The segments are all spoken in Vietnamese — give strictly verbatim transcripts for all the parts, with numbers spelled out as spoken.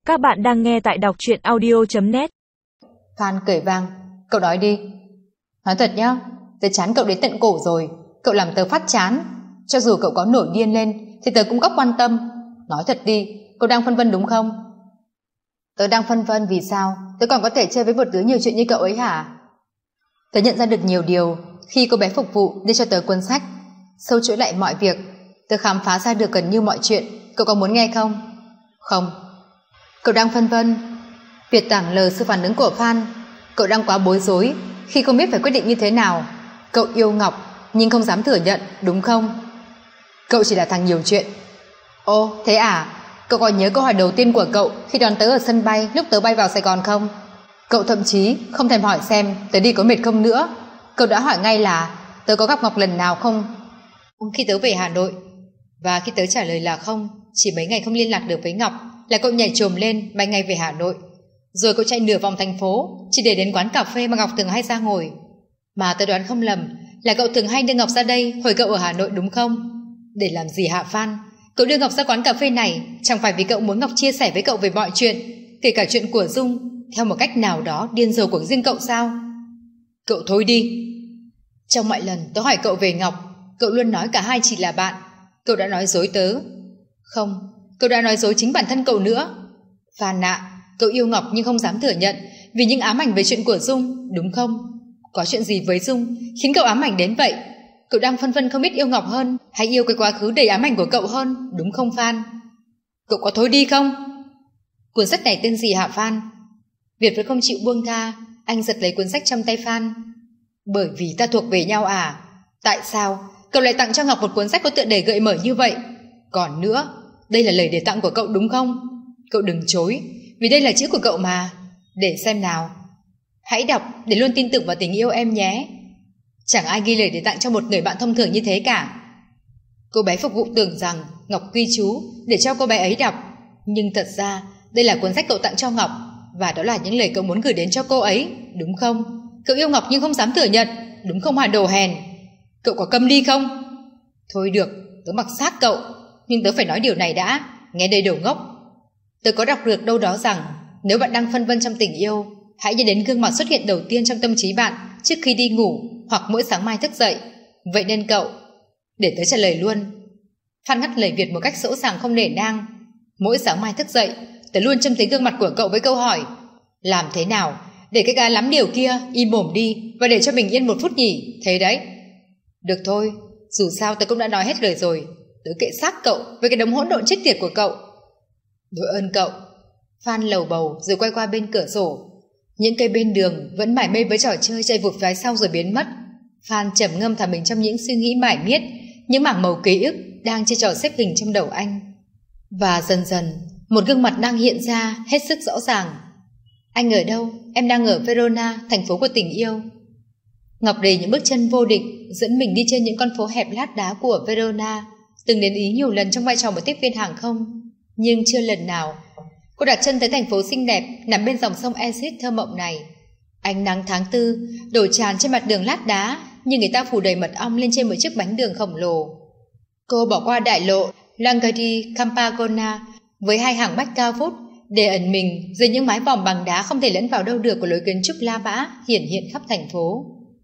Các bạn đang nghe tại đọc truyện audio chấm net. Phan cười vang, cậu nói đi. Nói thật nhá, tớ chán cậu đến tận cổ rồi. Cậu làm tớ phát chán. Cho dù cậu có nổi điên lên thì tớ cũng có quan tâm. Nói thật đi, cậu đang phân vân đúng không? Tớ đang phân vân vì sao tớ còn có thể chơi với một đứa nhiều chuyện như cậu ấy hả? Tớ nhận ra được nhiều điều khi cô bé phục vụ đưa cho tớ cuốn sách, sâu chuỗi lại mọi việc. Tớ khám phá ra được gần như mọi chuyện. Cậu có muốn nghe không? Không. Cậu đang phân vân. Việt tảng lờ sự phản ứng của Phan. Cậu đang quá bối rối khi không biết phải quyết định như thế nào. Cậu yêu Ngọc nhưng không dám thừa nhận, đúng không? Cậu chỉ là thằng nhiều chuyện. Ồ, thế à? Cậu còn nhớ câu hỏi đầu tiên của cậu khi đón tớ ở sân bay lúc tớ bay vào Sài Gòn không? Cậu thậm chí không thèm hỏi xem tớ đi có mệt không nữa. Cậu đã hỏi ngay là tớ có gặp Ngọc lần nào không khi tớ về Hà Nội. Và khi tớ trả lời là không, chỉ mấy ngày không liên lạc được với Ngọc là cậu nhảy chồm lên bay ngay về Hà Nội. Rồi cậu chạy nửa vòng thành phố chỉ để đến quán cà phê mà Ngọc thường hay ra ngồi. Mà tớ đoán không lầm là cậu thường hay đưa Ngọc ra đây hồi cậu ở Hà Nội đúng không? Để làm gì hả Phan? Cậu đưa Ngọc ra quán cà phê này chẳng phải vì cậu muốn Ngọc chia sẻ với cậu về mọi chuyện, kể cả chuyện của Dung, theo một cách nào đó điên rồ của riêng cậu sao? Cậu thôi đi. Trong mọi lần tớ hỏi cậu về Ngọc, cậu luôn nói cả hai chỉ là bạn. Cậu đã nói dối tớ. Không, cậu đã nói dối chính bản thân cậu nữa. Phan ạ, cậu yêu Ngọc nhưng không dám thừa nhận vì những ám ảnh về chuyện của Dung, đúng không? Có chuyện gì với Dung khiến cậu ám ảnh đến vậy? Cậu đang phân vân không biết yêu Ngọc hơn hay yêu cái quá khứ đầy ám ảnh của cậu hơn, đúng không Phan? Cậu có thôi đi không? Cuốn sách này tên gì hả Phan? Việt vẫn không chịu buông tha. Anh giật lấy cuốn sách trong tay Phan. Bởi vì ta thuộc về nhau à? Tại sao cậu lại tặng cho Ngọc một cuốn sách có tựa đề gợi mở như vậy? Còn nữa, đây là lời đề tặng của cậu đúng không? Cậu đừng chối, vì đây là chữ của cậu mà. Để xem nào. Hãy đọc để luôn tin tưởng vào tình yêu em nhé. Chẳng ai ghi lời để tặng cho một người bạn thông thường như thế cả. Cô bé phục vụ tưởng rằng Ngọc ghi chú để cho cô bé ấy đọc, nhưng thật ra đây là cuốn sách cậu tặng cho Ngọc, và đó là những lời cậu muốn gửi đến cho cô ấy, đúng không? Cậu yêu Ngọc nhưng không dám thừa nhận, đúng không hả đồ hèn? Cậu có câm đi không? Thôi được, tớ mặc xác cậu, nhưng tớ phải nói điều này đã. Nghe đây đồ ngốc. Tớ có đọc được đâu đó rằng nếu bạn đang phân vân trong tình yêu, hãy nhớ đến gương mặt xuất hiện đầu tiên trong tâm trí bạn trước khi đi ngủ hoặc mỗi sáng mai thức dậy. Vậy nên cậu... Để tớ trả lời luôn. Phan ngắt lời Việt một cách sỗ sàng không nể nang. Mỗi sáng mai thức dậy, tớ luôn trông thấy gương mặt của cậu với câu hỏi: làm thế nào để cái gã lắm điều kia im mồm đi và để cho bình yên một phút nhỉ? Thế đấy. Được thôi, dù sao tớ cũng đã nói hết lời rồi. Tớ kệ xác cậu với cái đống hỗn độn chết tiệt của cậu. Đội ơn cậu. Phan lầu bầu rồi quay qua bên cửa sổ. Những cây bên đường vẫn mải mê với trò chơi chạy vụt phía sau rồi biến mất. Phan trầm ngâm thả mình trong những suy nghĩ mải miết, những mảng màu ký ức đang chơi trò xếp hình trong đầu anh. Và dần dần một gương mặt đang hiện ra hết sức rõ ràng. Anh ở đâu? Em đang ở Verona, thành phố của tình yêu. Ngọc đầy những bước chân vô định dẫn mình đi trên những con phố hẹp lát đá của Verona. Từng đến Ý nhiều lần trong vai trò một tiếp viên hàng không, nhưng chưa lần nào cô đặt chân tới thành phố xinh đẹp nằm bên dòng sông Exit thơ mộng này. Ánh nắng tháng tư đổ tràn trên mặt đường lát đá như người ta phủ đầy mật ong lên trên một chiếc bánh đường khổng lồ. Cô bỏ qua đại lộ Lagodi Campagona với hai hàng bách cao vút để ẩn mình dưới những mái vòm bằng đá không thể lẫn vào đâu được của lối kiến trúc la mã hiển hiện khắp thành phố.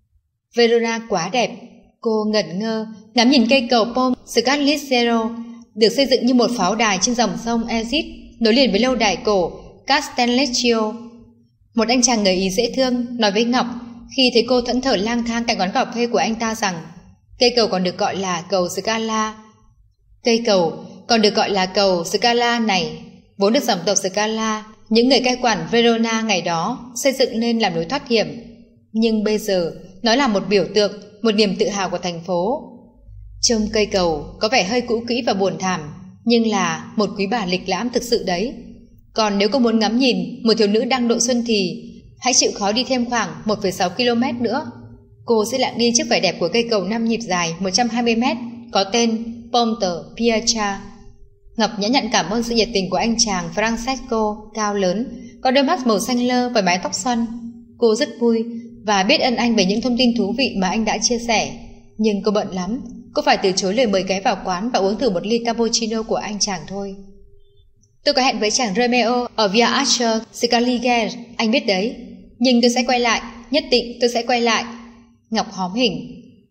Verona quá đẹp. Cô ngẩn ngơ ngắm nhìn cây cầu Ponte Scagliero được xây dựng như một pháo đài trên dòng sông Exit nối liền với lâu đài cổ Castellecchio. Một anh chàng người Ý dễ thương nói với Ngọc khi thấy cô thẫn thờ lang thang cạnh quán cà phê của anh ta rằng cây cầu còn được gọi là cầu Scala. Cây cầu còn được gọi là cầu Scala này vốn được dòng tộc Scala, những người cai quản Verona ngày đó, xây dựng nên làm lối thoát hiểm. Nhưng bây giờ nó là một biểu tượng, một niềm tự hào của thành phố. Trông cây cầu có vẻ hơi cũ kỹ và buồn thảm, nhưng là một quý bà lịch lãm thực sự đấy. Còn nếu cô muốn ngắm nhìn một thiếu nữ đang độ xuân thì hãy chịu khó đi thêm khoảng một phẩy sáu ki lô mét nữa. Cô sẽ lặng đi trước vẻ đẹp của cây cầu năm nhịp dài một trăm hai mươi mét có tên Ponte Piazza. Ngọc nhã nhặn cảm ơn sự nhiệt tình của anh chàng Francesco cao lớn, có đôi mắt màu xanh lơ và mái tóc xoăn. Cô rất vui và biết ơn anh về những thông tin thú vị mà anh đã chia sẻ. Nhưng cô bận lắm, cô phải từ chối lời mời ghé vào quán và uống thử một ly cappuccino của anh chàng thôi. Tôi có hẹn với chàng Romeo ở Via Archer Scaliger, anh biết đấy. Nhưng tôi sẽ quay lại, nhất định tôi sẽ quay lại. Ngọc hóm hỉnh.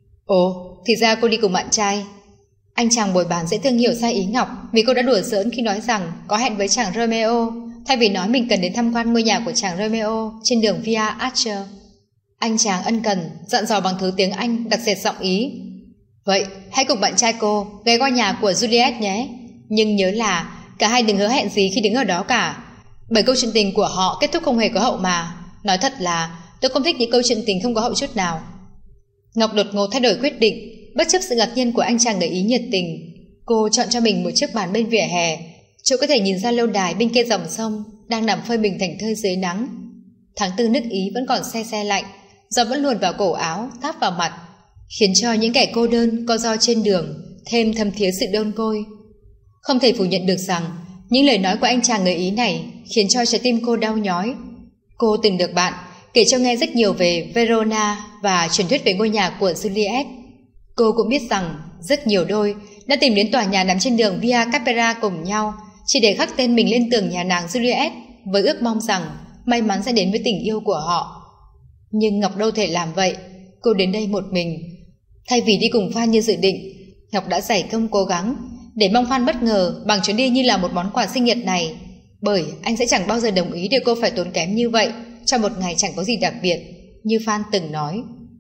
Ồ, thì ra cô đi cùng bạn trai. Anh chàng bồi bàn dễ thương hiểu sai ý Ngọc vì cô đã đùa giỡn khi nói rằng có hẹn với chàng Romeo, thay vì nói mình cần đến tham quan ngôi nhà của chàng Romeo trên đường Via Archer. Anh chàng ân cần, dặn dò bằng thứ tiếng Anh đặc sệt giọng ý. Vậy, hãy cùng bạn trai cô ghé qua nhà của Juliet nhé. Nhưng nhớ là cả hai đừng hứa hẹn gì khi đứng ở đó cả, bởi câu chuyện tình của họ kết thúc không hề có hậu mà. Nói thật là tôi không thích những câu chuyện tình không có hậu chút nào. Ngọc đột ngột thay đổi quyết định, bất chấp sự ngạc nhiên của anh chàng gợi ý nhiệt tình. Cô chọn cho mình một chiếc bàn bên vỉa hè, chỗ có thể nhìn ra lâu đài bên kia dòng sông đang nằm phơi mình thành thơi dưới nắng. Tháng tư nước Ý vẫn còn se se lạnh, gió vẫn luồn vào cổ áo, táp vào mặt, khiến cho những kẻ cô đơn co ro trên đường thêm thâm thía sự đơn côi. Không thể phủ nhận được rằng những lời nói của anh chàng gợi ý này khiến cho trái tim cô đau nhói. Cô từng được bạn kể cho nghe rất nhiều về Verona và truyền thuyết về ngôi nhà của Juliet. Cô cũng biết rằng rất nhiều đôi đã tìm đến tòa nhà nằm trên đường Via Capera cùng nhau chỉ để khắc tên mình lên tường nhà nàng Juliet với ước mong rằng may mắn sẽ đến với tình yêu của họ. Nhưng Ngọc đâu thể làm vậy. Cô đến đây một mình. Thay vì đi cùng Phan như dự định, Ngọc đã dày công cố gắng để mong Phan bất ngờ bằng chuyến đi như là một món quà sinh nhật này, bởi anh sẽ chẳng bao giờ đồng ý để cô phải tốn kém như vậy cho một ngày chẳng có gì đặc biệt, như Phan từng nói.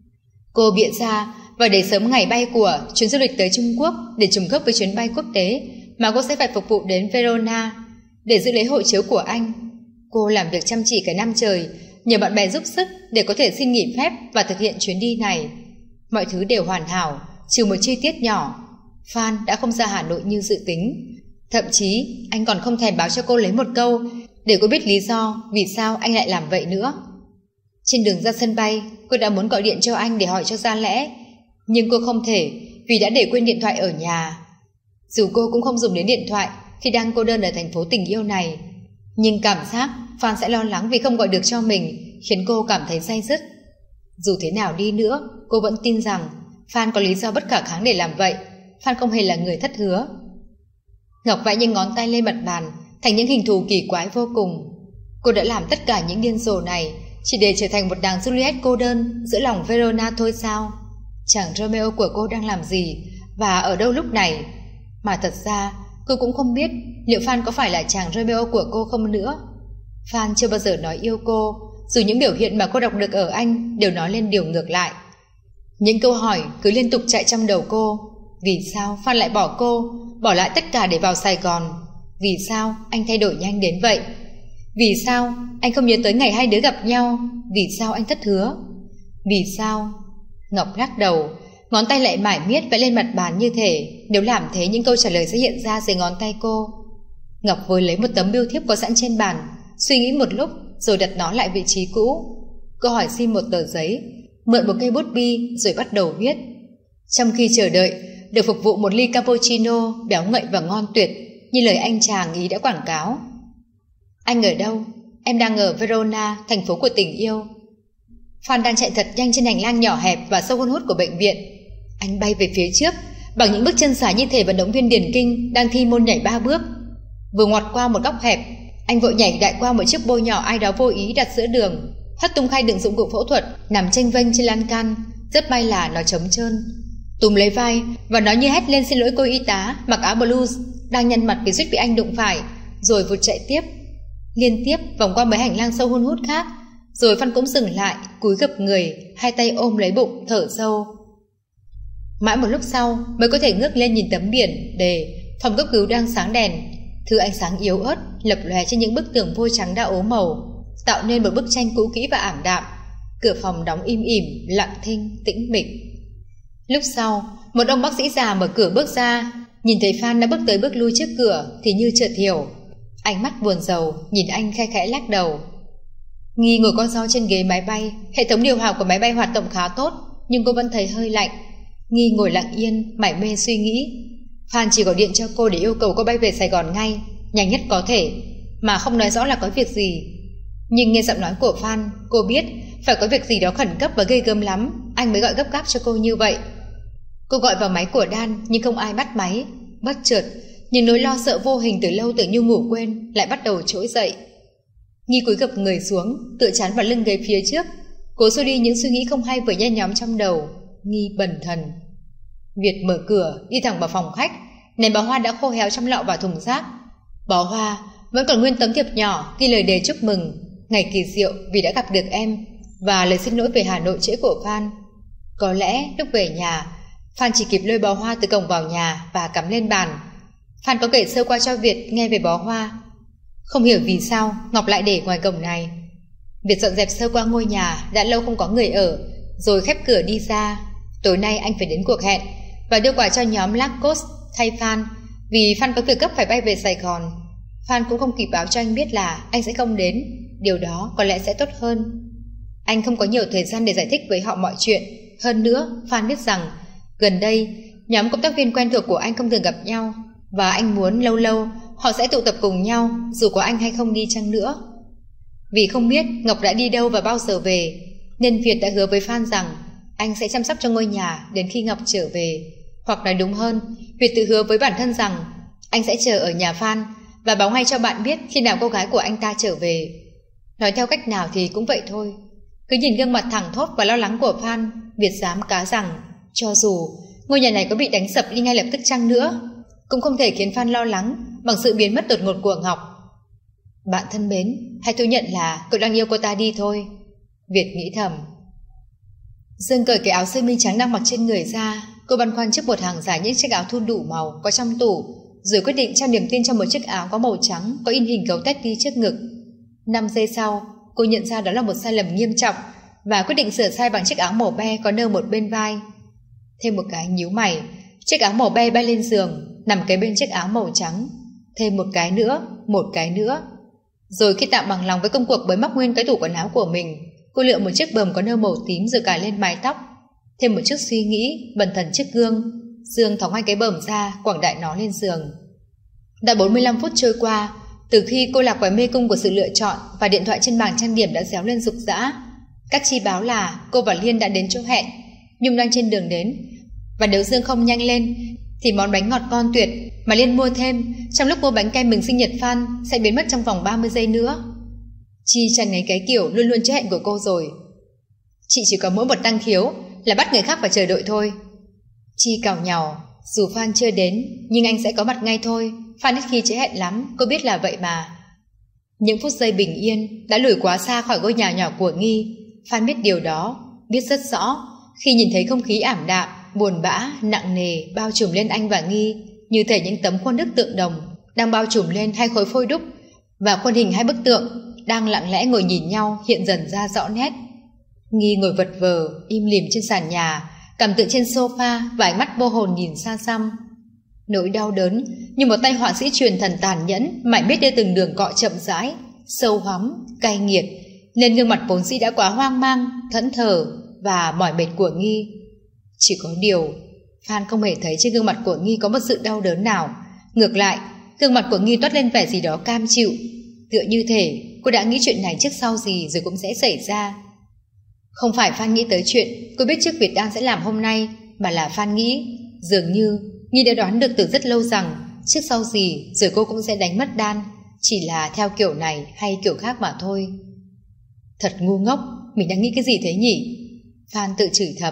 Cô bịa ra và để sớm ngày bay của chuyến du lịch tới Trung Quốc để trùng khớp với chuyến bay quốc tế mà cô sẽ phải phục vụ đến Verona để dự lễ hộ chiếu của anh. Cô làm việc chăm chỉ cả năm trời, nhờ bạn bè giúp sức để có thể xin nghỉ phép và thực hiện chuyến đi này. Mọi thứ đều hoàn hảo, trừ một chi tiết nhỏ. Phan đã không ra Hà Nội như dự tính. Thậm chí anh còn không thèm báo cho cô lấy một câu để cô biết lý do vì sao anh lại làm vậy nữa. Trên đường ra sân bay, cô đã muốn gọi điện cho anh để hỏi cho ra lẽ, nhưng cô không thể vì đã để quên điện thoại ở nhà. Dù cô cũng không dùng đến điện thoại khi đang cô đơn ở thành phố tình yêu này, nhưng cảm giác Phan sẽ lo lắng vì không gọi được cho mình khiến cô cảm thấy day dứt. Dù thế nào đi nữa, cô vẫn tin rằng Phan có lý do bất khả kháng để làm vậy. Phan không hề là người thất hứa. Ngọc vẽ những ngón tay lên mặt bàn thành những hình thù kỳ quái vô cùng. Cô đã làm tất cả những điên rồ này chỉ để trở thành một nàng Juliet cô đơn giữa lòng Verona thôi sao? Chàng Romeo của cô đang làm gì và ở đâu lúc này? Mà thật ra cô cũng không biết liệu Phan có phải là chàng Romeo của cô không nữa. Phan chưa bao giờ nói yêu cô, dù những biểu hiện mà cô đọc được ở anh đều nói lên điều ngược lại. Những câu hỏi cứ liên tục chạy trong đầu cô. Vì sao Phan lại bỏ cô, bỏ lại tất cả để vào Sài Gòn? Vì sao anh thay đổi nhanh đến vậy? Vì sao anh không nhớ tới ngày hai đứa gặp nhau? Vì sao anh thất hứa? Vì sao? Ngọc lắc đầu, ngón tay lại mải miết vẽ lên mặt bàn như thể nếu làm thế những câu trả lời sẽ hiện ra dưới ngón tay cô. Ngọc vừa lấy một tấm bưu thiếp có sẵn trên bàn, suy nghĩ một lúc rồi đặt nó lại vị trí cũ. Cô hỏi xin một tờ giấy, mượn một cây bút bi rồi bắt đầu viết. Trong khi chờ đợi được phục vụ một ly cappuccino béo ngậy và ngon tuyệt như lời anh chàng ý đã quảng cáo. Anh ở đâu? Em đang ở Verona, thành phố của tình yêu. Phan đang chạy thật nhanh trên hành lang nhỏ hẹp và sâu hun hút của bệnh viện. Anh bay về phía trước bằng những bước chân dài như thể vận động viên điền kinh đang thi môn nhảy ba bước. Vừa ngoặt qua một góc hẹp, anh vội nhảy đại qua một chiếc bô nhỏ ai đó vô ý đặt giữa đường, hất tung khay đựng dụng cụ phẫu thuật nằm chênh vênh trên lan can. Rất may là nó trống trơn. Túm lấy vai và nó như hét lên xin lỗi cô y tá mặc áo blues đang nhăn mặt vì suýt bị anh đụng phải, rồi vụt chạy tiếp, liên tiếp vòng qua mấy hành lang sâu hun hút khác. Rồi Phan cũng dừng lại, cúi gập người, hai tay ôm lấy bụng, thở sâu. Mãi một lúc sau mới có thể ngước lên nhìn tấm biển đề phòng cấp cứu đang sáng đèn. Thứ ánh sáng yếu ớt lập lòe trên những bức tường vôi trắng đã ố màu, tạo nên một bức tranh cũ kỹ và ảm đạm. Cửa phòng đóng im ỉm, lặng thinh, tĩnh mịch. Lúc sau, một ông bác sĩ già mở cửa bước ra, nhìn thấy Phan đã bước tới bước lui trước cửa thì như chợt hiểu. Ánh mắt buồn rầu nhìn anh khe khẽ lắc đầu. Nghi ngồi con ro trên ghế máy bay, hệ thống điều hòa của máy bay hoạt động khá tốt, nhưng cô vẫn thấy hơi lạnh. Nghi ngồi lặng yên, mải mê suy nghĩ. Phan chỉ gọi điện cho cô để yêu cầu cô bay về Sài Gòn ngay, nhanh nhất có thể, mà không nói rõ là có việc gì. Nhưng nghe giọng nói của Phan, cô biết phải có việc gì đó khẩn cấp và ghê gớm lắm, anh mới gọi gấp gáp cho cô như vậy. Cô gọi vào máy của Dan nhưng không ai bắt máy. Bất chợt, Nhưng nỗi lo sợ vô hình từ lâu tưởng như ngủ quên lại bắt đầu trỗi dậy. Nghi cúi gập người xuống, tựa chán vào lưng ghế phía trước, cố xua đi những suy nghĩ không hay vừa nhen nhóm trong đầu. Nghi bần thần. Việt mở cửa đi thẳng vào phòng khách, ném bó hoa đã khô héo trong lọ vào thùng rác. Bó hoa vẫn còn nguyên tấm thiệp nhỏ ghi lời đề chúc mừng ngày kỳ diệu vì đã gặp được em, và lời xin lỗi về Hà Nội trễ của Phan. Có lẽ lúc về nhà, Phan chỉ kịp lôi bó hoa từ cổng vào nhà và cắm lên bàn. Phan có kể sơ qua cho Việt nghe về bó hoa. Không hiểu vì sao Ngọc lại để ngoài cổng này. Việt dọn dẹp sơ qua ngôi nhà đã lâu không có người ở, rồi khép cửa đi ra. Tối nay anh phải đến cuộc hẹn và đưa quà cho nhóm Lacos thay Phan, vì Phan có việc gấp phải bay về Sài Gòn. Phan cũng không kịp báo cho anh biết là anh sẽ không đến. Điều đó có lẽ sẽ tốt hơn. Anh không có nhiều thời gian để giải thích với họ mọi chuyện. Hơn nữa, Phan biết rằng gần đây nhóm cộng tác viên quen thuộc của anh không thường gặp nhau, và anh muốn lâu lâu họ sẽ tụ tập cùng nhau, dù có anh hay không đi chăng nữa. Vì không biết Ngọc đã đi đâu và bao giờ về, nên Việt đã hứa với Phan rằng anh sẽ chăm sóc cho ngôi nhà đến khi Ngọc trở về. Hoặc nói đúng hơn, Việt tự hứa với bản thân rằng anh sẽ chờ ở nhà Phan và báo ngay cho bạn biết khi nào cô gái của anh ta trở về. Nói theo cách nào thì cũng vậy thôi. Cứ nhìn gương mặt thẳng thốt và lo lắng của Phan, Việt dám cá rằng cho dù ngôi nhà này có bị đánh sập đi ngay lập tức chăng nữa, cũng không thể khiến Phan lo lắng bằng sự biến mất đột ngột của Ngọc. Bạn thân mến, hãy thừa nhận là cậu đang yêu cô ta đi thôi, Việt nghĩ thầm. Dương cởi cái áo sơ mi trắng đang mặc trên người ra. Cô băn khoăn trước một hàng dài những chiếc áo thun đủ màu có trong tủ, rồi quyết định trao niềm tin cho một chiếc áo có màu trắng có in hình gấu Teddy trước ngực. Năm giây sau, cô nhận ra đó là một sai lầm nghiêm trọng và quyết định sửa sai bằng chiếc áo màu be có nơ một bên vai. Thêm một cái nhíu mày, chiếc áo màu be bay lên giường, nằm kế bên chiếc áo màu trắng. Thêm một cái nữa, một cái nữa. Rồi khi tạm bằng lòng với công cuộc bới móc nguyên cái tủ quần áo của mình, cô lựa một chiếc bờm có nơ màu tím rồi cài lên mái tóc. Thêm một chút suy nghĩ, bần thần trước gương, Dương thóng hai cái bờm ra, quẳng đại nó lên giường. Đã bốn mươi lăm phút trôi qua, từ khi cô lạc vào mê cung của sự lựa chọn và điện thoại trên bảng trang điểm đã réo lên rục rã. Các chi báo là cô và Liên đã đến chỗ hẹn, Nhung đang trên đường đến, và nếu Dương không nhanh lên thì món bánh ngọt ngon tuyệt mà Liên mua thêm trong lúc mua bánh kem mừng sinh nhật Phan sẽ biến mất trong vòng ba mươi giây nữa. Chi chẳng ấy cái kiểu luôn luôn trễ hẹn của cô rồi. Chị chỉ có mỗi một năng khiếu là bắt người khác phải chờ đợi thôi. Chi cào nhàu, dù Phan chưa đến nhưng anh sẽ có mặt ngay thôi. Phan ít khi trễ hẹn lắm, cô biết là vậy mà. Những phút giây bình yên đã lùi quá xa khỏi ngôi nhà nhỏ của Nghi. Phan biết điều đó, biết rất rõ khi nhìn thấy không khí ảm đạm, buồn bã, nặng nề bao trùm lên anh và Nghi, như thể những tấm khuôn đúc tượng đồng đang bao trùm lên hai khối phôi đúc, và khuôn hình hai bức tượng đang lặng lẽ ngồi nhìn nhau hiện dần ra rõ nét. Nghi ngồi vật vờ, im lìm trên sàn nhà, cằm tựa trên sofa và ánh mắt vô hồn nhìn xa xăm. Nỗi đau đớn như một tay họa sĩ truyền thần tàn nhẫn mãi biết đưa từng đường cọ chậm rãi, sâu hoắm, cay nghiệt, nên gương mặt vốn dĩ đã quá hoang mang, thẫn thờ và mỏi mệt của Nghi. Chỉ có điều, Phan không hề thấy trên gương mặt của Nghi có một sự đau đớn nào. Ngược lại, gương mặt của Nghi toát lên vẻ gì đó cam chịu, tựa như thể cô đã nghĩ chuyện này trước sau gì rồi cũng sẽ xảy ra. Không phải Phan nghĩ tới chuyện cô biết trước Việt Đan sẽ làm hôm nay, mà là Phan nghĩ dường như Nghi đã đoán được từ rất lâu rằng trước sau gì rồi cô cũng sẽ đánh mất Đan, chỉ là theo kiểu này hay kiểu khác mà thôi. Thật ngu ngốc, mình đang nghĩ cái gì thế nhỉ? Phan tự chửi thầm.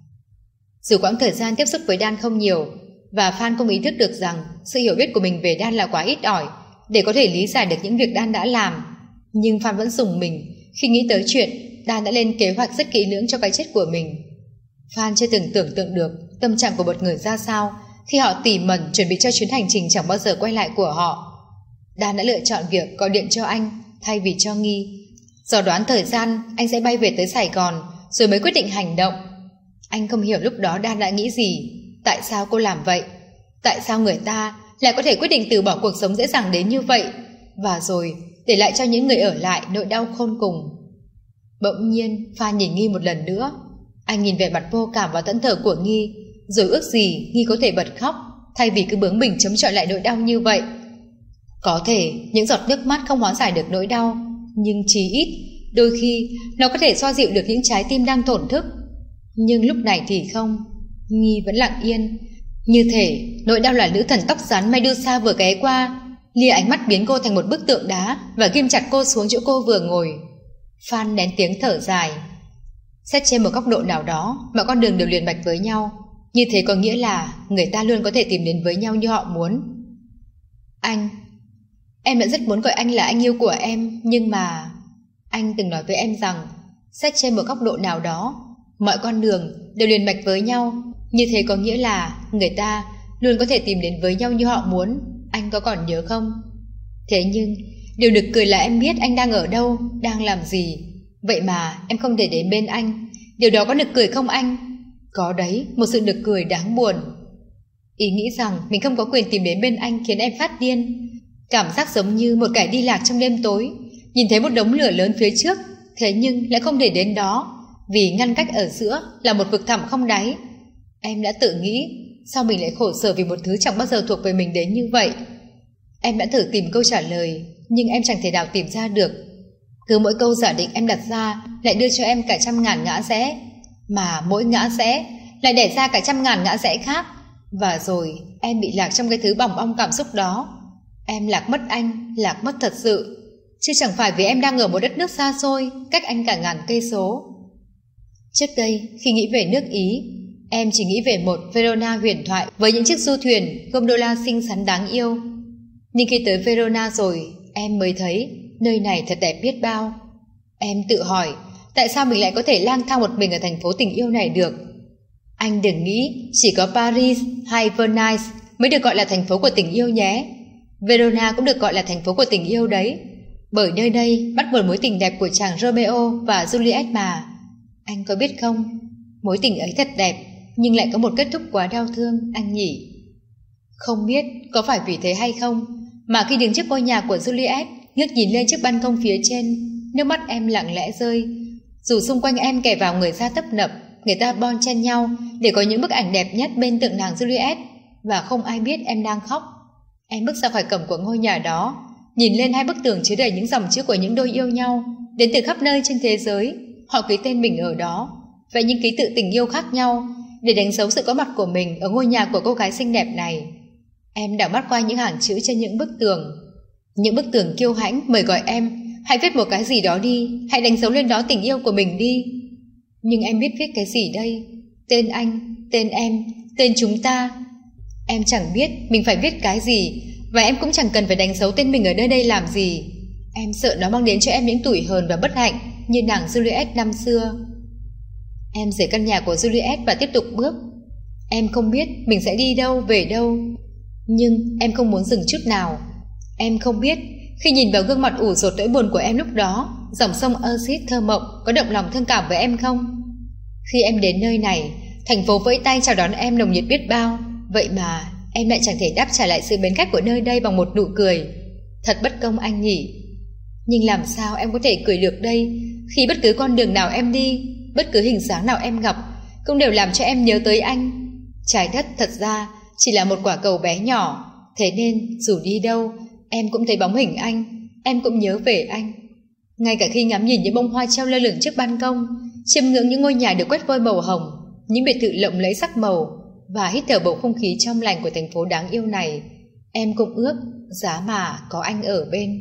Dù quãng thời gian tiếp xúc với Đan không nhiều, và Phan không ý thức được rằng sự hiểu biết của mình về Đan là quá ít ỏi để có thể lý giải được những việc Đan đã làm, nhưng Phan vẫn rùng mình khi nghĩ tới chuyện Đan đã lên kế hoạch rất kỹ lưỡng cho cái chết của mình. Phan chưa từng tưởng tượng được tâm trạng của một người ra sao khi họ tỉ mẩn chuẩn bị cho chuyến hành trình chẳng bao giờ quay lại của họ. Đan đã lựa chọn việc gọi điện cho anh thay vì cho Nghi. Do đoán thời gian anh sẽ bay về tới Sài Gòn rồi mới quyết định hành động. Anh không hiểu lúc đó Đan đã nghĩ gì, tại sao cô làm vậy, tại sao người ta lại có thể quyết định từ bỏ cuộc sống dễ dàng đến như vậy, và rồi để lại cho những người ở lại nỗi đau khôn cùng. Bỗng nhiên Phan nhìn Nghi một lần nữa. Anh nhìn vẻ mặt vô cảm và thẫn thờ của Nghi, rồi ước gì Nghi có thể bật khóc thay vì cứ bướng bỉnh chống chọi lại nỗi đau như vậy. Có thể những giọt nước mắt không hóa giải được nỗi đau, nhưng chí ít đôi khi nó có thể xoa dịu được những trái tim đang tổn thức. Nhưng lúc này thì không. Nghi vẫn lặng yên, Như thể nỗi đau là nữ thần tóc rắn Medusa vừa ghé qua, lia ánh mắt biến cô thành một bức tượng đá và ghim chặt cô xuống chỗ cô vừa ngồi. Phan nén tiếng thở dài. Xét trên một góc độ nào đó, mọi con đường đều liền mạch với nhau. Như thế có nghĩa là người ta luôn có thể tìm đến với nhau như họ muốn. Anh, em đã rất muốn gọi anh là anh yêu của em, nhưng mà anh từng nói với em rằng xét trên một góc độ nào đó, mọi con đường đều liền mạch với nhau. Như thế có nghĩa là người ta luôn có thể tìm đến với nhau như họ muốn. Anh có còn nhớ không? Thế nhưng điều nực cười là em biết anh đang ở đâu, đang làm gì. Vậy mà em không thể đến bên anh. Điều đó có nực cười không anh? Có đấy, một sự nực cười đáng buồn. Ý nghĩ rằng mình không có quyền tìm đến bên anh khiến em phát điên. Cảm giác giống như một kẻ đi lạc trong đêm tối, nhìn thấy một đống lửa lớn phía trước, thế nhưng lại không thể đến đó, vì ngăn cách ở giữa là một vực thẳm không đáy. Em đã tự nghĩ, sao mình lại khổ sở vì một thứ chẳng bao giờ thuộc về mình đến như vậy? Em đã thử tìm câu trả lời, nhưng em chẳng thể nào tìm ra được. Cứ mỗi câu giả định em đặt ra lại đưa cho em cả trăm ngàn ngã rẽ, mà mỗi ngã rẽ lại đẻ ra cả trăm ngàn ngã rẽ khác. Và rồi em bị lạc trong cái thứ bòng ong cảm xúc đó. Em lạc mất anh, lạc mất thật sự, chứ chẳng phải vì em đang ở một đất nước xa xôi, cách anh cả ngàn cây số. Trước đây, khi nghĩ về nước Ý, em chỉ nghĩ về một Verona huyền thoại với những chiếc du thuyền gondola xinh xắn đáng yêu. Nhưng khi tới Verona rồi, em mới thấy nơi này thật đẹp biết bao. Em tự hỏi, tại sao mình lại có thể lang thang một mình ở thành phố tình yêu này được? Anh đừng nghĩ chỉ có Paris hay Venice mới được gọi là thành phố của tình yêu nhé. Verona cũng được gọi là thành phố của tình yêu đấy, bởi nơi đây bắt nguồn mối tình đẹp của chàng Romeo và Juliet mà. Anh có biết không, mối tình ấy thật đẹp, nhưng lại có một kết thúc quá đau thương, anh nhỉ? Không biết có phải vì thế hay không, mà khi đứng trước ngôi nhà của Juliet, ngước nhìn lên chiếc ban công phía trên, nước mắt em lặng lẽ rơi. Dù xung quanh em kẻ vào người ra tấp nập, người ta bon chen nhau để có những bức ảnh đẹp nhất bên tượng nàng Juliet, và không ai biết em đang khóc. Em bước ra khỏi cổng của ngôi nhà đó, nhìn lên hai bức tường chứa đầy những dòng chữ của những đôi yêu nhau đến từ khắp nơi trên thế giới. Họ ký tên mình ở đó, vẽ những ký tự tình yêu khác nhau để đánh dấu sự có mặt của mình ở ngôi nhà của cô gái xinh đẹp này. Em đảo mắt qua những hàng chữ trên những bức tường, những bức tường kiêu hãnh mời gọi em, hãy viết một cái gì đó đi, hãy đánh dấu lên đó tình yêu của mình đi. Nhưng em biết viết cái gì đây? Tên anh, tên em, tên chúng ta. Em chẳng biết mình phải viết cái gì, và em cũng chẳng cần phải đánh dấu tên mình ở nơi đây làm gì. Em sợ nó mang đến cho em những tủi hờn và bất hạnh như nàng Juliet năm xưa. Em rời căn nhà của Juliet và tiếp tục bước. Em không biết mình sẽ đi đâu, về đâu, nhưng em không muốn dừng chút nào. Em không biết khi nhìn vào gương mặt ủ rột nỗi buồn của em lúc đó, dòng sông Oasis thơ mộng có động lòng thương cảm với em không? Khi em đến nơi này, thành phố vẫy tay chào đón em nồng nhiệt biết bao, vậy mà em lại chẳng thể đáp trả lại sự mến khách của nơi đây bằng một nụ cười. Thật bất công anh nhỉ. Nhưng làm sao em có thể cười được đây, khi bất cứ con đường nào em đi, bất cứ hình dáng nào em gặp cũng đều làm cho em nhớ tới anh. Trái đất thật ra chỉ là một quả cầu bé nhỏ, thế nên dù đi đâu em cũng thấy bóng hình anh, em cũng nhớ về anh. Ngay cả khi ngắm nhìn những bông hoa treo lơ lửng trước ban công, chiêm ngưỡng những ngôi nhà được quét vôi màu hồng, những biệt thự lộng lẫy sắc màu, và hít thở bầu không khí trong lành của thành phố đáng yêu này, em cũng ước giá mà có anh ở bên.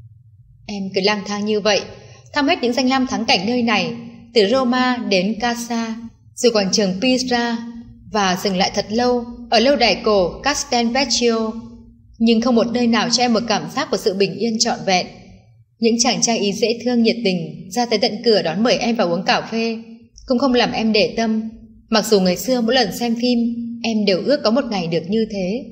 Em cứ lang thang như vậy, thăm hết những danh lam thắng cảnh nơi này, từ Roma đến Casa, rồi quảng trường Pisa, và dừng lại thật lâu ở lâu đài cổ Castelvecchio. Nhưng không một nơi nào cho em một cảm giác của sự bình yên trọn vẹn. Những chàng trai Ý dễ thương nhiệt tình ra tới tận cửa đón mời em vào uống cà phê cũng không làm em để tâm, mặc dù ngày xưa mỗi lần xem phim em đều ước có một ngày được như thế.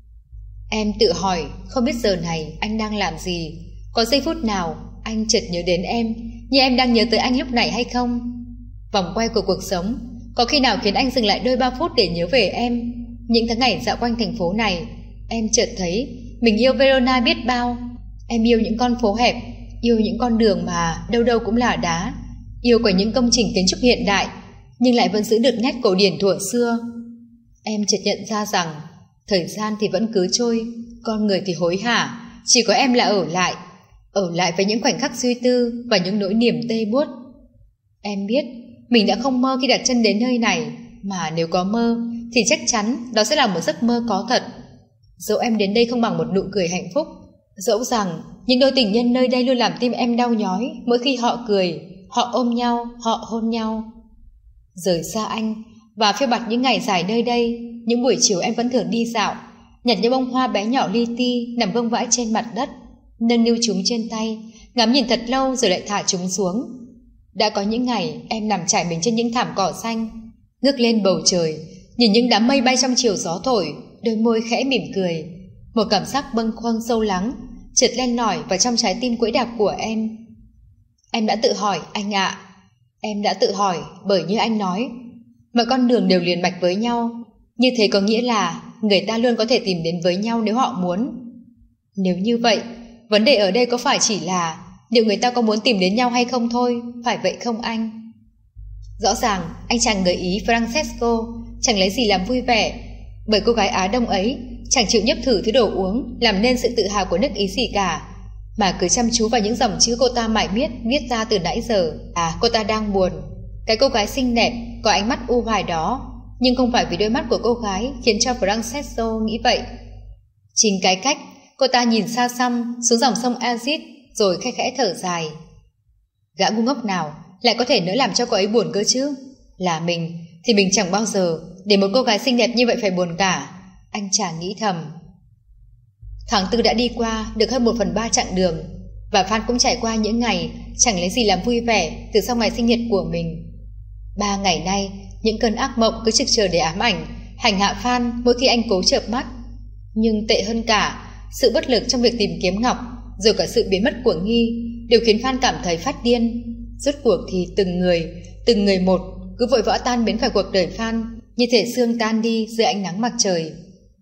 Em tự hỏi không biết giờ này anh đang làm gì, có giây phút nào anh chợt nhớ đến em như em đang nhớ tới anh lúc này hay không? Vòng quay của cuộc sống có khi nào khiến anh dừng lại đôi ba phút để nhớ về em? Những tháng ngày dạo quanh thành phố này, em chợt thấy mình yêu Verona biết bao. Em yêu những con phố hẹp, yêu những con đường mà đâu đâu cũng là đá, yêu cả những công trình kiến trúc hiện đại nhưng lại vẫn giữ được nét cổ điển thuở xưa. Em chợt nhận ra rằng thời gian thì vẫn cứ trôi, con người thì hối hả, chỉ có em là ở lại, ở lại với những khoảnh khắc suy tư và những nỗi niềm tê buốt. Em biết mình đã không mơ khi đặt chân đến nơi này, mà nếu có mơ thì chắc chắn đó sẽ là một giấc mơ có thật. Dẫu em đến đây không bằng một nụ cười hạnh phúc, dẫu rằng những đôi tình nhân nơi đây luôn làm tim em đau nhói mỗi khi họ cười, họ ôm nhau, họ hôn nhau. Rời xa anh và phiêu bạt những ngày dài nơi đây, những buổi chiều em vẫn thường đi dạo, nhặt những bông hoa bé nhỏ li ti nằm vương vãi trên mặt đất, nâng niu chúng trên tay, ngắm nhìn thật lâu rồi lại thả chúng xuống. Đã có những ngày em nằm trải mình trên những thảm cỏ xanh, ngước lên bầu trời, nhìn những đám mây bay trong chiều gió thổi, đôi môi khẽ mỉm cười. Một cảm giác bâng khuâng sâu lắng chợt len lỏi vào trong trái tim quẫy đạp của em. Em đã tự hỏi anh ạ, à, em đã tự hỏi, bởi như anh nói, mọi con đường đều liền mạch với nhau. Như thế có nghĩa là người ta luôn có thể tìm đến với nhau nếu họ muốn. Nếu như vậy, vấn đề ở đây có phải chỉ là liệu người ta có muốn tìm đến nhau hay không thôi, phải vậy không anh? Rõ ràng anh chàng người Ý Francesco chẳng lấy gì làm vui vẻ, bởi cô gái Á Đông ấy chẳng chịu nhấp thử thứ đồ uống làm nên sự tự hào của nước Ý gì cả, mà cứ chăm chú vào những dòng chữ cô ta mải miết viết ra từ nãy giờ. À, cô ta đang buồn. Cái cô gái xinh đẹp có ánh mắt u hoài đó, nhưng không phải vì đôi mắt của cô gái khiến cho Francesco nghĩ vậy. Chính cái cách cô ta nhìn xa xăm xuống dòng sông Azit rồi khẽ khẽ thở dài. Gã ngu ngốc nào lại có thể nỡ làm cho cô ấy buồn cơ chứ? Là mình thì mình chẳng bao giờ để một cô gái xinh đẹp như vậy phải buồn cả, anh chàng nghĩ thầm. Tháng tư đã đi qua được hơn một phần ba chặng đường, và Phan cũng trải qua những ngày chẳng lấy gì làm vui vẻ từ sau ngày sinh nhật của mình. Ba ngày nay, những cơn ác mộng cứ trực chờ để ám ảnh, hành hạ Phan mỗi khi anh cố chợp mắt. Nhưng tệ hơn cả, sự bất lực trong việc tìm kiếm Ngọc, rồi cả sự biến mất của Nghi, đều khiến Phan cảm thấy phát điên. Rốt cuộc thì từng người, từng người một cứ vội vã tan biến khỏi cuộc đời Phan, như thể sương tan đi dưới ánh nắng mặt trời.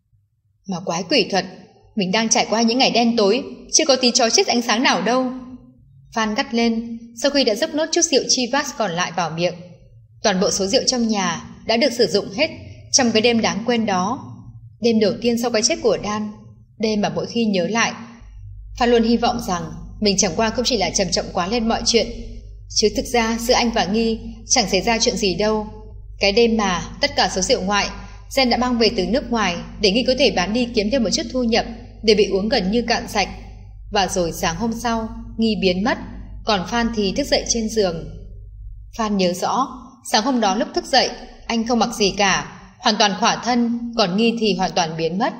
Mà quái quỷ thuật, mình đang trải qua những ngày đen tối, chưa có tí chói chết ánh sáng nào đâu. Phan gắt lên sau khi đã dốc nốt chút rượu Chivas còn lại vào miệng. Toàn bộ số rượu trong nhà đã được sử dụng hết trong cái đêm đáng quên đó, đêm đầu tiên sau cái chết của Dan, đêm mà mỗi khi nhớ lại, Phan luôn hy vọng rằng mình chẳng qua cũng chỉ là trầm trọng quá lên mọi chuyện, chứ thực ra giữa anh và Nghi chẳng xảy ra chuyện gì đâu. Cái đêm mà tất cả số rượu ngoại Gen đã mang về từ nước ngoài để Nghi có thể bán đi kiếm thêm một chút thu nhập, để bị uống gần như cạn sạch. Và rồi sáng hôm sau Nghi biến mất, còn Phan thì thức dậy trên giường. Phan nhớ rõ sáng hôm đó lúc thức dậy anh không mặc gì cả, hoàn toàn khỏa thân, còn Nghi thì hoàn toàn biến mất.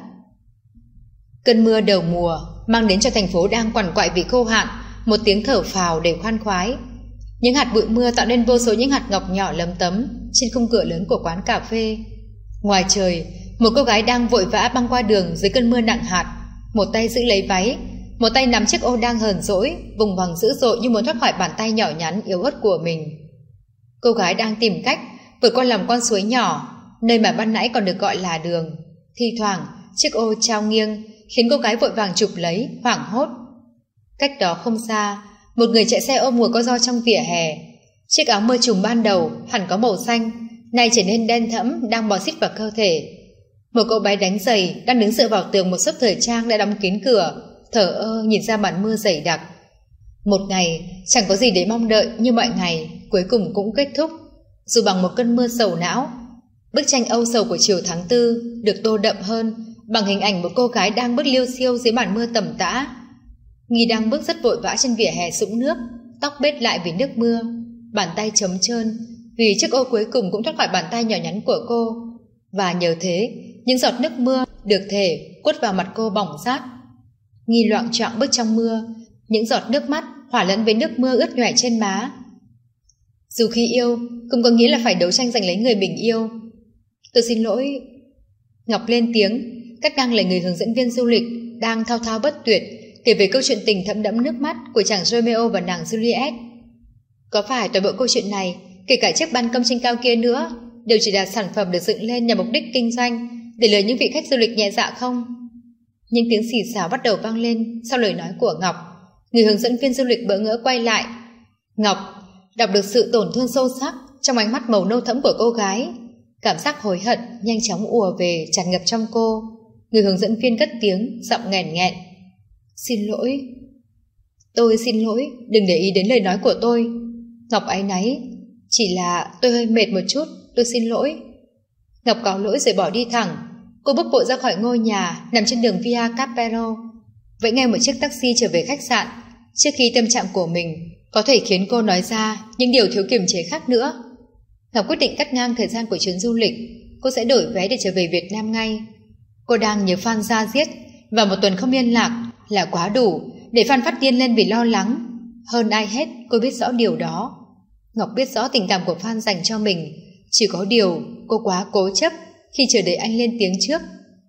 Cơn mưa đầu mùa mang đến cho thành phố đang quằn quại vì khô hạn một tiếng thở phào để khoan khoái. Những hạt bụi mưa tạo nên vô số những hạt ngọc nhỏ lấm tấm trên khung cửa lớn của quán cà phê. Ngoài trời, một cô gái đang vội vã băng qua đường dưới cơn mưa nặng hạt, một tay giữ lấy váy, một tay nắm chiếc ô đang hờn dỗi, vùng vằng dữ dội như muốn thoát khỏi bàn tay nhỏ nhắn yếu ớt của mình. Cô gái đang tìm cách vượt qua lòng con suối nhỏ, nơi mà ban nãy còn được gọi là đường. Thi thoảng chiếc ô trao nghiêng khiến cô gái vội vàng chụp lấy, hoảng hốt. Cách đó không xa, một người chạy xe ôm ngồi co ro trong vỉa hè. Chiếc áo mưa trùm ban đầu hẳn có màu xanh, nay trở nên đen thẫm, đang bò xít vào cơ thể. Một cậu bé đánh giày đang đứng dựa vào tường một shop thời trang đã đóng kín cửa, thở ơ nhìn ra màn mưa dày đặc. Một ngày chẳng có gì để mong đợi như mọi ngày cuối cùng cũng kết thúc, dù bằng một cơn mưa sầu não. Bức tranh âu sầu của chiều tháng tư được tô đậm hơn bằng hình ảnh một cô gái đang bước liêu xiêu dưới màn mưa tầm tã. Nghi đang bước rất vội vã trên vỉa hè sũng nước, tóc bết lại vì nước mưa, bàn tay trống trơn vì chiếc ô cuối cùng cũng thoát khỏi bàn tay nhỏ nhắn của cô. Và nhờ thế, những giọt nước mưa được thể quất vào mặt cô bỏng rát. Nghi loạng choạng bước trong mưa, những giọt nước mắt hòa lẫn với nước mưa ướt nhòe trên má. Dù khi yêu cũng có nghĩa là phải đấu tranh giành lấy người mình yêu. Tôi xin lỗi. Ngọc lên tiếng, cắt ngang lời người hướng dẫn viên du lịch đang thao thao bất tuyệt kể về câu chuyện tình thấm đẫm nước mắt của chàng Romeo và nàng Juliet. Có phải toàn bộ câu chuyện này, kể cả chiếc ban công trên cao kia nữa, đều chỉ là sản phẩm được dựng lên nhằm mục đích kinh doanh để lừa những vị khách du lịch nhẹ dạ không? Những tiếng xì xào bắt đầu vang lên sau lời nói của Ngọc. Người hướng dẫn viên du lịch bỡ ngỡ quay lại. Ngọc đọc được sự tổn thương sâu sắc trong ánh mắt màu nâu thẫm của cô gái. Cảm giác hối hận nhanh chóng ùa về tràn ngập trong cô. Người hướng dẫn viên cất tiếng, giọng nghẹn nghẹn. Xin lỗi. Tôi xin lỗi, đừng để ý đến lời nói của tôi. Ngọc áy náy. Chỉ là tôi hơi mệt một chút, tôi xin lỗi. Ngọc cáo lỗi rồi bỏ đi thẳng. Cô bước vội ra khỏi ngôi nhà nằm trên đường Via Capello, vẫy ngay một chiếc taxi trở về khách sạn, trước khi tâm trạng của mình có thể khiến cô nói ra những điều thiếu kiềm chế khác nữa. Ngọc quyết định cắt ngang thời gian của chuyến du lịch. Cô sẽ đổi vé để trở về Việt Nam ngay. Cô đang nhớ Phan ra giết, và một tuần không liên lạc là quá đủ để Phan phát điên lên vì lo lắng. Hơn ai hết cô biết rõ điều đó. Ngọc biết rõ tình cảm của Phan dành cho mình, chỉ có điều cô quá cố chấp khi chờ đợi anh lên tiếng trước.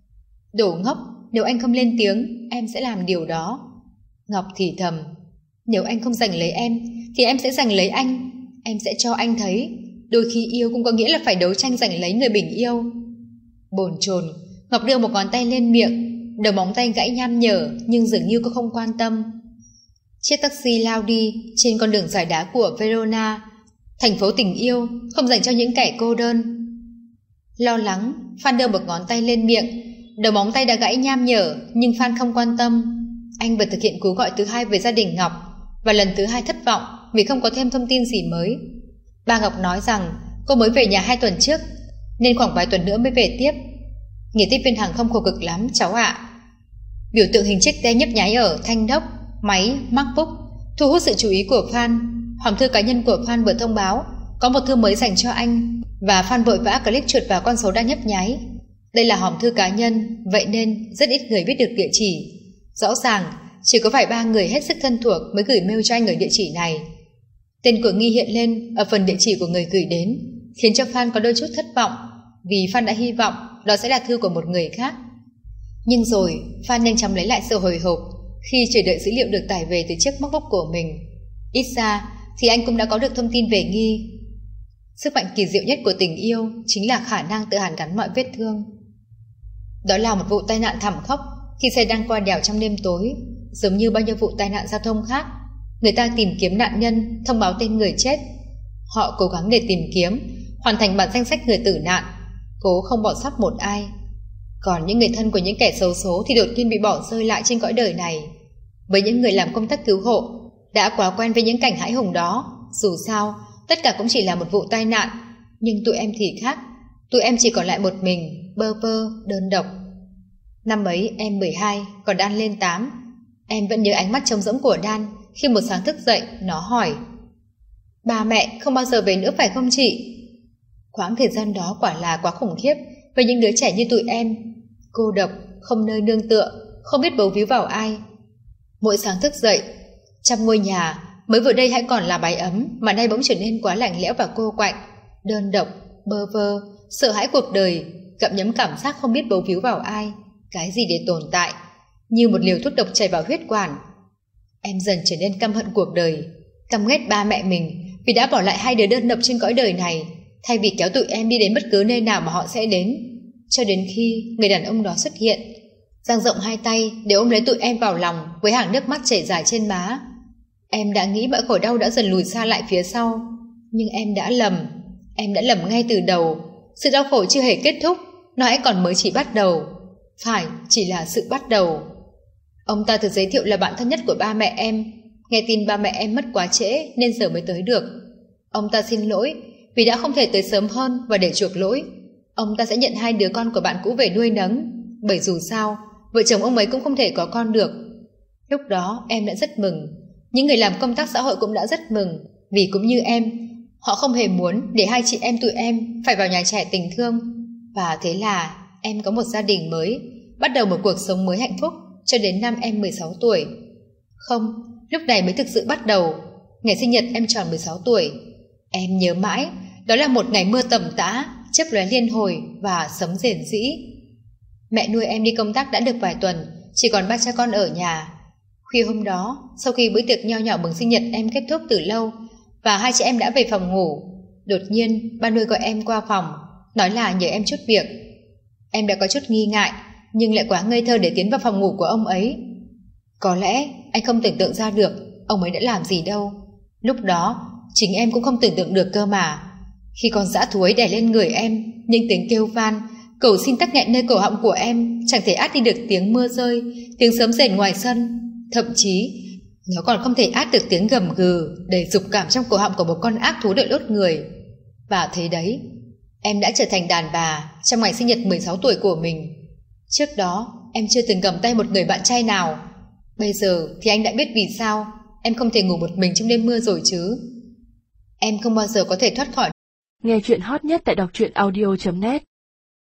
Đồ ngốc, nếu anh không lên tiếng em sẽ làm điều đó. Ngọc thì thầm, nếu anh không giành lấy em thì em sẽ giành lấy anh. Em sẽ cho anh thấy đôi khi yêu cũng có nghĩa là phải đấu tranh giành lấy người mình yêu. Bồn chồn, Ngọc đưa một ngón tay lên miệng, đầu móng tay gãy nham nhở nhưng dường như cô không quan tâm. Chiếc taxi lao đi trên con đường dài đá của Verona, thành phố tình yêu không dành cho những kẻ cô đơn. Lo lắng, Phan đưa một ngón tay lên miệng, đầu móng tay đã gãy nham nhở nhưng Phan không quan tâm. Anh vừa thực hiện cú gọi thứ hai về gia đình Ngọc, và lần thứ hai thất vọng vì không có thêm thông tin gì mới. Ba Ngọc nói rằng cô mới về nhà hai tuần trước, nên khoảng vài tuần nữa mới về tiếp. Nghề tiếp viên hàng không khổ cực lắm cháu ạ. À. Biểu tượng hình chiếc te nhấp nháy ở thanh đốc, máy, MacBook thu hút sự chú ý của Phan. Hòm thư cá nhân của Phan vừa thông báo có một thư mới dành cho anh, và Phan vội vã click chuột vào con số đang nhấp nháy. Đây là hòm thư cá nhân, vậy nên rất ít người biết được địa chỉ. Rõ ràng chỉ có vài ba người hết sức thân thuộc mới gửi mail cho anh ở địa chỉ này. Tên của nghi hiện lên ở phần địa chỉ của người gửi đến, khiến cho Phan có đôi chút thất vọng, vì Phan đã hy vọng đó sẽ là thư của một người khác. Nhưng rồi Phan nhanh chóng lấy lại sự hồi hộp khi chờ đợi dữ liệu được tải về từ chiếc MacBook của mình. Ít ra thì anh cũng đã có được thông tin về nghi. Sức mạnh kỳ diệu nhất của tình yêu chính là khả năng tự hàn gắn mọi vết thương. Đó là một vụ tai nạn thảm khốc khi xe đang qua đèo trong đêm tối. Giống như bao nhiêu vụ tai nạn giao thông khác, người ta tìm kiếm nạn nhân, thông báo tên người chết. Họ cố gắng để tìm kiếm, hoàn thành bản danh sách người tử nạn, cố không bỏ sót một ai. Còn những người thân của những kẻ xấu số thì đột nhiên bị bỏ rơi lại trên cõi đời này. Với những người làm công tác cứu hộ đã quá quen với những cảnh hãi hùng đó, dù sao tất cả cũng chỉ là một vụ tai nạn. Nhưng tụi em thì khác, tụi em chỉ còn lại một mình, bơ vơ, đơn độc. Năm ấy em mười hai, còn Đan lên tám. Em vẫn nhớ ánh mắt trống rỗng của Đan khi một sáng thức dậy nó hỏi: Ba mẹ không bao giờ về nữa phải không chị? Khoảng thời gian đó quả là quá khủng khiếp với những đứa trẻ như tụi em. Cô độc, không nơi nương tựa, không biết bấu víu vào ai. Mỗi sáng thức dậy, trong ngôi nhà mới vừa đây hãy còn là mái ấm mà nay bỗng trở nên quá lạnh lẽo và cô quạnh, đơn độc, bơ vơ, sợ hãi cuộc đời, gặm nhấm cảm giác không biết bấu víu vào ai, cái gì để tồn tại, như một liều thuốc độc chảy vào huyết quản. Em dần trở nên căm hận cuộc đời, căm ghét ba mẹ mình vì đã bỏ lại hai đứa đơn độc trên cõi đời này, thay vì kéo tụi em đi đến bất cứ nơi nào mà họ sẽ đến. Cho đến khi người đàn ông đó xuất hiện, dang rộng hai tay để ôm lấy tụi em vào lòng với hàng nước mắt chảy dài trên má. Em đã nghĩ mọi khổ đau đã dần lùi xa lại phía sau, nhưng em đã lầm. Em đã lầm ngay từ đầu. Sự đau khổ chưa hề kết thúc, nó hãy còn mới chỉ bắt đầu. Phải, chỉ là sự bắt đầu. Ông ta tự giới thiệu là bạn thân nhất của ba mẹ em. Nghe tin ba mẹ em mất quá trễ nên giờ mới tới được. Ông ta xin lỗi vì đã không thể tới sớm hơn, và để chuộc lỗi, ông ta sẽ nhận hai đứa con của bạn cũ về nuôi nấng, bởi dù sao vợ chồng ông ấy cũng không thể có con được. Lúc đó em đã rất mừng. Những người làm công tác xã hội cũng đã rất mừng, vì cũng như em, họ không hề muốn để hai chị em tụi em phải vào nhà trẻ tình thương. Và thế là em có một gia đình mới, bắt đầu một cuộc sống mới hạnh phúc cho đến năm em mười sáu tuổi. Không, lúc này mới thực sự bắt đầu. Ngày sinh nhật em tròn mười sáu tuổi. Em nhớ mãi, đó là một ngày mưa tầm tã, chớp lóe liên hồi và sấm rền rĩ. Mẹ nuôi em đi công tác đã được vài tuần, chỉ còn ba cha con ở nhà. Khuya hôm đó, sau khi bữa tiệc nho nhỏ mừng sinh nhật em kết thúc từ lâu và hai chị em đã về phòng ngủ, đột nhiên ba nuôi gọi em qua phòng, nói là nhờ em chút việc. Em đã có chút nghi ngại, nhưng lại quá ngây thơ để tiến vào phòng ngủ của ông ấy. Có lẽ anh không tưởng tượng ra được ông ấy đã làm gì đâu. Lúc đó chính em cũng không tưởng tượng được cơ mà. Khi con dã thú ấy đè lên người em, những tiếng kêu van, cầu xin tắc nghẹn nơi cổ họng của em chẳng thể át đi được tiếng mưa rơi, tiếng sấm rền ngoài sân. Thậm chí nó còn không thể át được tiếng gầm gừ đầy dục cảm trong cổ họng của một con ác thú đợi đốt người. Và thế đấy, Em đã trở thành đàn bà trong ngày sinh nhật mười sáu tuổi của mình. Trước đó em chưa từng cầm tay một người bạn trai nào. Bây giờ thì anh đã biết vì sao em không thể ngủ một mình trong đêm mưa rồi chứ. Em không bao giờ có thể thoát khỏi. Nghe chuyện hot nhất tại đọc truyện audio chấm net.